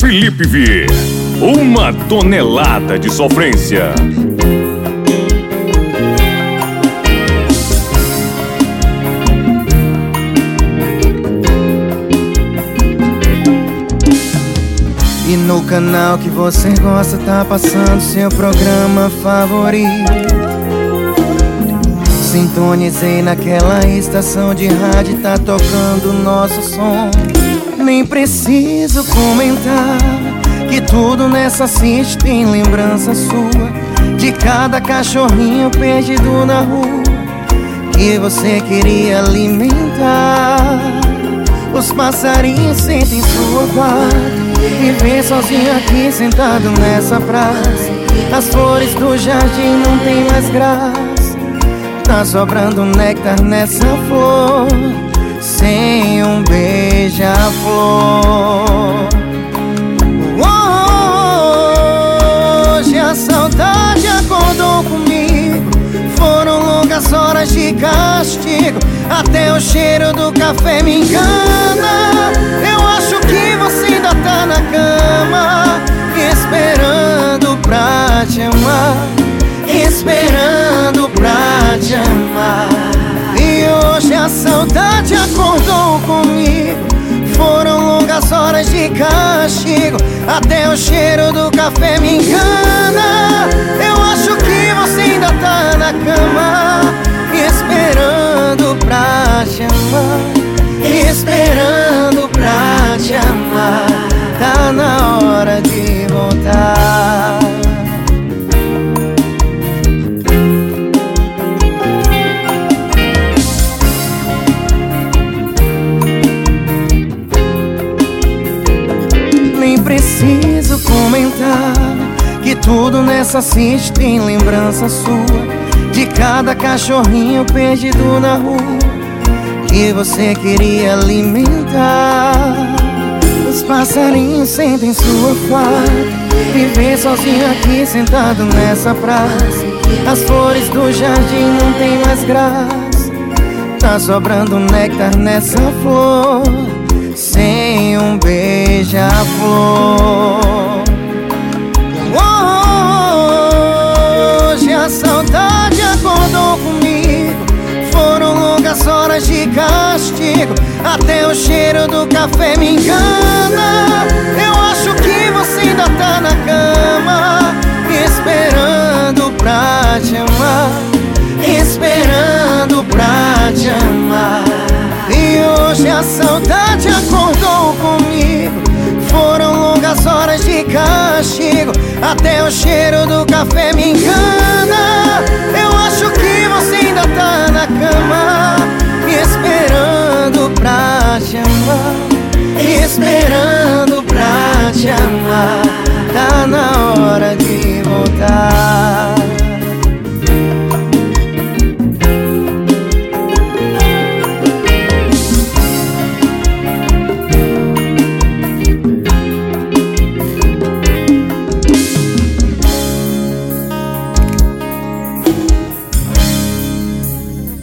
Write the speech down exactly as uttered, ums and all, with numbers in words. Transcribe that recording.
Felipe Vieira. Uma tonelada de sofrência. E no canal que você gosta tá passando seu programa favorito. Sintonizei naquela estação de rádio, tá tocando nosso som. Nem preciso comentar que tudo nessa city tem lembrança sua, de cada cachorrinho perdido na rua que você queria alimentar. Os passarinhos sentem sua guarda e vê sozinho aqui sentado nessa praça. As flores do jardim não tem mais graça, tá sobrando néctar nessa flor, sem um beija-flor. Hoje a saudade acordou comigo, foram longas horas de castigo, até o cheiro do café me engana. Eu acho que você ainda tá na cama, esperando pra te amar, esperando pra te amar. E hoje a saudade acordou comigo, foram longas horas de castigo, até o cheiro do café me engana. Eu acho que você ainda tá na cama, esperando pra te amar, esperando pra te amar. Tá na hora de voltar. Nem preciso comentar que tudo nessa city tem lembrança sua, de cada cachorrinho perdido na rua que você queria alimentar. Os passarinhos sentem sua falta e vê sozinho aqui sentado nessa praça. As flores do jardim não tem mais graça, tá sobrando néctar nessa flor, sem um beija-flor. Hoje a saudade acordou comigo, foram longas horas de castigo, até o cheiro do café me engana. Eu acho que você ainda tá na cama, esperando pra te amar, esperando pra te amar. E hoje a saudade acordou comigo, foram longas horas de castigo, até o cheiro do café me engana. Eu acho que você ainda tá na cama, esperando pra te amar, esperando pra te amar. Tá na hora de